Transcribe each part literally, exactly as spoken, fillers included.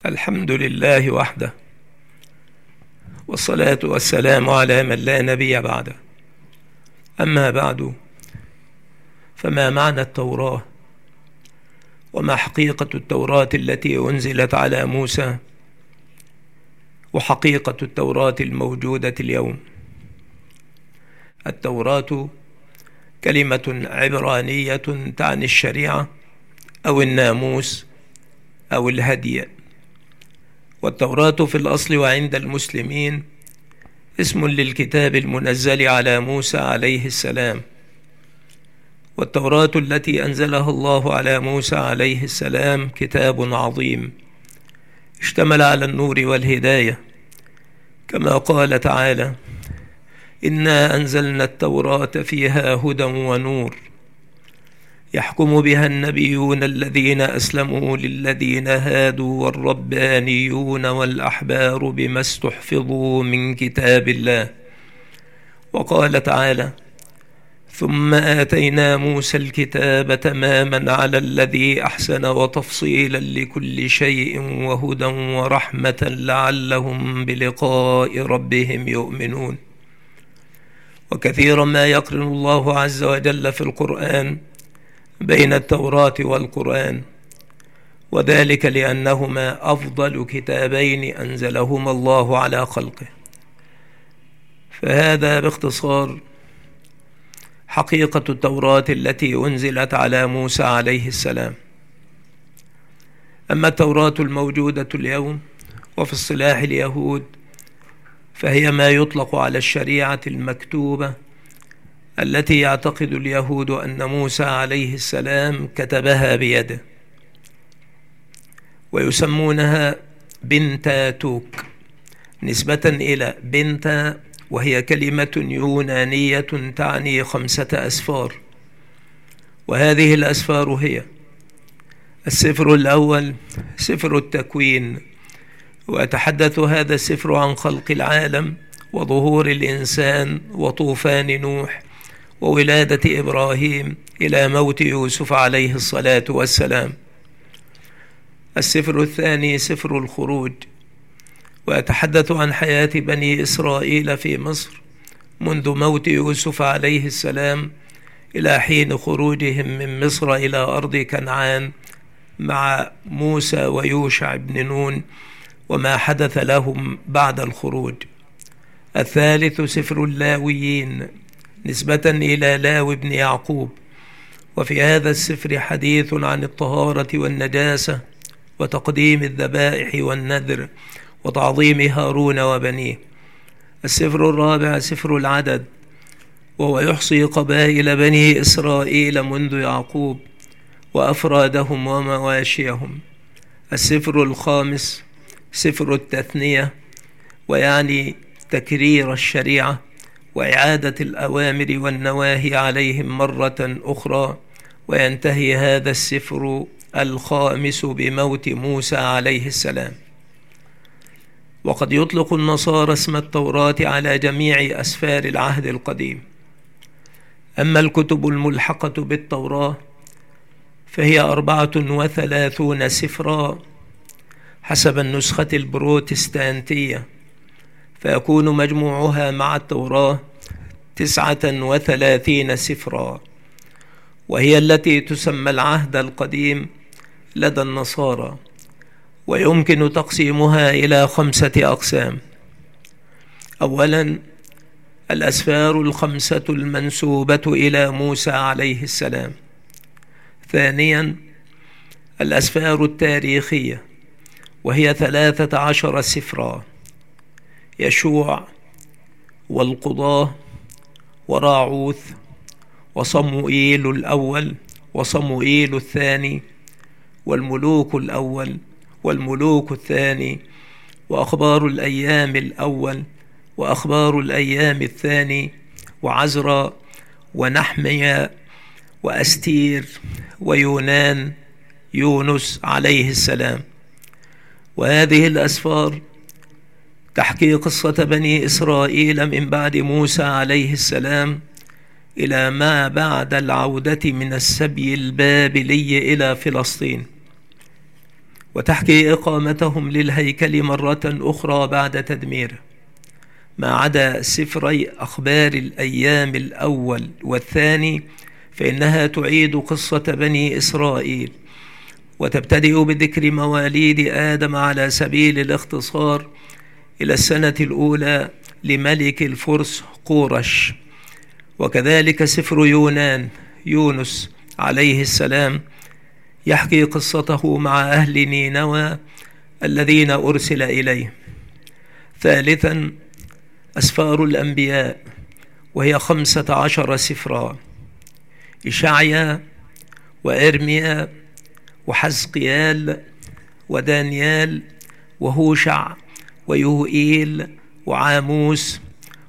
الحمد لله وحده، والصلاة والسلام على من لا نبي بعده. أما بعد، فما معنى التوراة؟ وما حقيقة التوراة التي أنزلت على موسى؟ وحقيقة التوراة الموجودة اليوم؟ التوراة كلمة عبرانية تعني الشريعة أو الناموس أو الهدي، والتوراة في الأصل وعند المسلمين اسم للكتاب المنزل على موسى عليه السلام. والتوراة التي أنزلها الله على موسى عليه السلام كتاب عظيم اشتمل على النور والهداية، كما قال تعالى: إنا أنزلنا التوراة فيها هدى ونور يحكم بها النبيون الذين أسلموا للذين هادوا والربانيون والأحبار بما استحفظوا من كتاب الله. وقال تعالى: ثم آتينا موسى الكتاب تماما على الذي أحسن وتفصيلا لكل شيء وهدى ورحمة لعلهم بلقاء ربهم يؤمنون. وكثيرا ما يقرن الله عز وجل في القرآن بين التوراة والقرآن، وذلك لأنهما أفضل كتابين أنزلهما الله على خلقه. فهذا باختصار حقيقة التوراة التي أنزلت على موسى عليه السلام. أما التوراة الموجودة اليوم وفي اصطلاح اليهود، فهي ما يطلق على الشريعة المكتوبة التي يعتقد اليهود أن موسى عليه السلام كتبها بيده، ويسمونها بنتاتوك نسبة إلى بنتا، وهي كلمة يونانية تعني خمسة أسفار. وهذه الأسفار هي: السفر الأول سفر التكوين، ويتحدث هذا السفر عن خلق العالم وظهور الإنسان وطوفان نوح وولادة إبراهيم إلى موت يوسف عليه الصلاة والسلام. السفر الثاني سفر الخروج، ويتحدث عن حياة بني إسرائيل في مصر منذ موت يوسف عليه السلام إلى حين خروجهم من مصر إلى أرض كنعان مع موسى ويوشع بن نون، وما حدث لهم بعد الخروج. الثالث سفر اللاويين نسبة إلى لاوي بن يعقوب، وفي هذا السفر حديث عن الطهارة والنجاسة وتقديم الذبائح والنذر وتعظيم هارون وبنيه. السفر الرابع سفر العدد، وهو يحصي قبائل بني إسرائيل منذ يعقوب وأفرادهم ومواشيهم. السفر الخامس سفر التثنية، ويعني تكرير الشريعة وإعادة الأوامر والنواهي عليهم مرة أخرى. وينتهي هذا السفر الخامس بموت موسى عليه السلام. وقد يطلق النصارى اسم التوراة على جميع أسفار العهد القديم. أما الكتب الملحقة بالتوراة فهي أربعة وثلاثون سفرا حسب النسخة البروتستانتية، فيكون مجموعها مع التوراة تسعة وثلاثين سفرا، وهي التي تسمى العهد القديم لدى النصارى. ويمكن تقسيمها إلى خمسة أقسام: أولا، الأسفار الخمسة المنسوبة إلى موسى عليه السلام. ثانيا، الأسفار التاريخية، وهي ثلاثة عشر سفرا: يشوع والقضاة وراعوث وصموئيل الأول وصموئيل الثاني والملوك الأول والملوك الثاني وأخبار الأيام الأول وأخبار الأيام الثاني وعزرا ونحميا وأستير ويونان يونس عليه السلام. وهذه الأسفار تحكي قصة بني إسرائيل من بعد موسى عليه السلام إلى ما بعد العودة من السبي البابلي إلى فلسطين. وتحكي إقامتهم للهيكل مرة أخرى بعد تدميره، ما عدا سفري أخبار الأيام الأول والثاني فإنها تعيد قصة بني إسرائيل، وتبتدئ بذكر مواليد آدم على سبيل الاختصار إلى السنة الأولى لملك الفرس قورش. وكذلك سفر يونان يونس عليه السلام يحكي قصته مع أهل نينوى الذين أرسل إليه. ثالثا أسفار الأنبياء، وهي خمسة عشر سفرا: إشعيا وإرميا وحزقيال ودانيال وهوشع ويوئيل وعاموس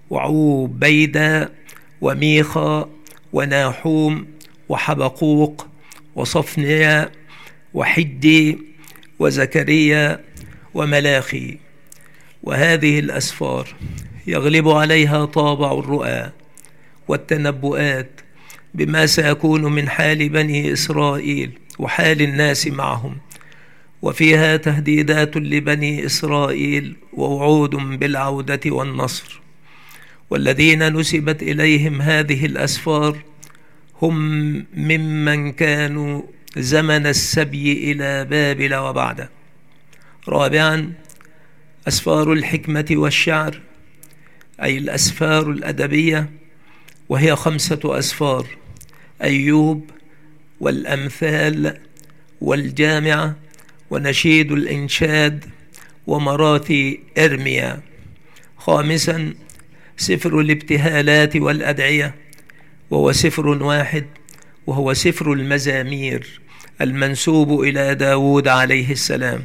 وعوبيدة وميخا وناحوم وحبقوق وصفنيا وحدي وزكريا وملاخي. وهذه الأسفار يغلب عليها طابع الرؤى والتنبؤات بما سيكون من حال بني إسرائيل وحال الناس معهم، وفيها تهديدات لبني إسرائيل ووعود بالعودة والنصر. والذين نسبت إليهم هذه الأسفار هم ممن كانوا زمن السبي إلى بابل وبعده. رابعا أسفار الحكمة والشعر، أي الأسفار الأدبية، وهي خمسة أسفار: أيوب والأمثال والجامعة ونشيد الإنشاد ومراثي إرميا. خامسا سفر الابتهالات والأدعية، وهو سفر واحد، وهو سفر المزامير المنسوب إلى داود عليه السلام.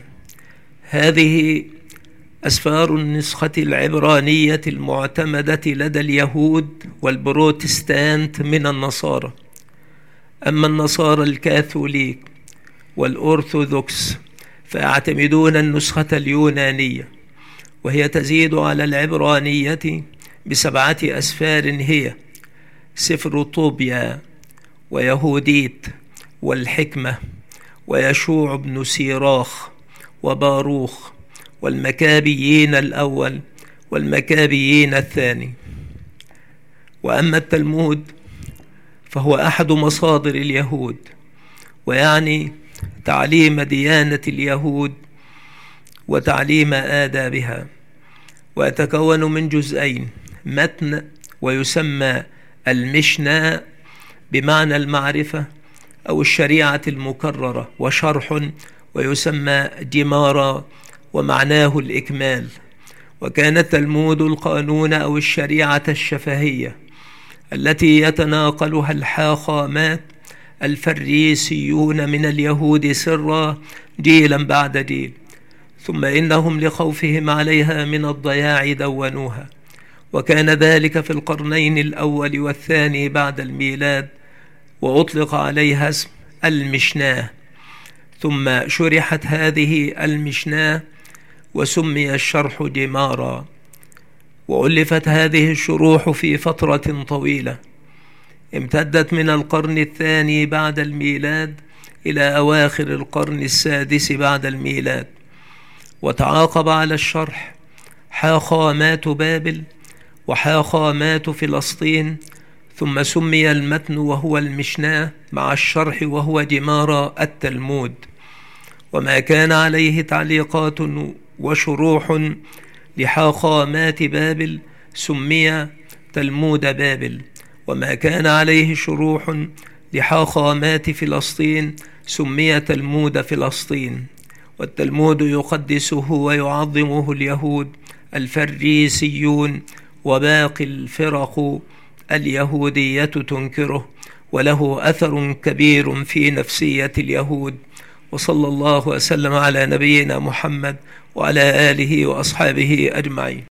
هذه أسفار النسخة العبرانية المعتمدة لدى اليهود والبروتستانت من النصارى. أما النصارى الكاثوليك والأرثوذكس فيعتمدون النسخة اليونانية، وهي تزيد على العبرانية بسبعة أسفار، هي سفر طوبيا ويهوديت والحكمة ويشوع بن سيراخ وباروخ والمكابيين الأول والمكابيين الثاني. وأما التلمود فهو أحد مصادر اليهود، ويعني تعليم ديانة اليهود وتعليم آدابها، ويتكون من جزئين: متن ويسمى المشنا بمعنى المعرفة أو الشريعة المكررة، وشرح ويسمى جمارة ومعناه الإكمال. وكان التلمود القانون أو الشريعة الشفهية التي يتناقلها الحاخامات الفريسيون من اليهود سرا جيلا بعد جيل، ثم إنهم لخوفهم عليها من الضياع دونوها. وكان ذلك في القرنين الأول والثاني بعد الميلاد، وأطلق عليها اسم المشناه. ثم شرحت هذه المشناه وسمي الشرح جمارا. وألفت هذه الشروح في فترة طويلة امتدت من القرن الثاني بعد الميلاد إلى أواخر القرن السادس بعد الميلاد. وتعاقب على الشرح حاخامات بابل وحاخامات فلسطين، ثم سمي المتن وهو المشناه مع الشرح وهو جمارة التلمود. وما كان عليه تعليقات وشروح لحاخامات بابل سمي تلمود بابل، وما كان عليه شروح لحاخامات فلسطين سمي تلمود فلسطين. والتلمود يقدسه ويعظمه اليهود الفريسيون، وباقي الفرق اليهودية تنكره، وله أثر كبير في نفسية اليهود. وصلى الله وسلم على نبينا محمد وعلى آله وأصحابه أجمعين.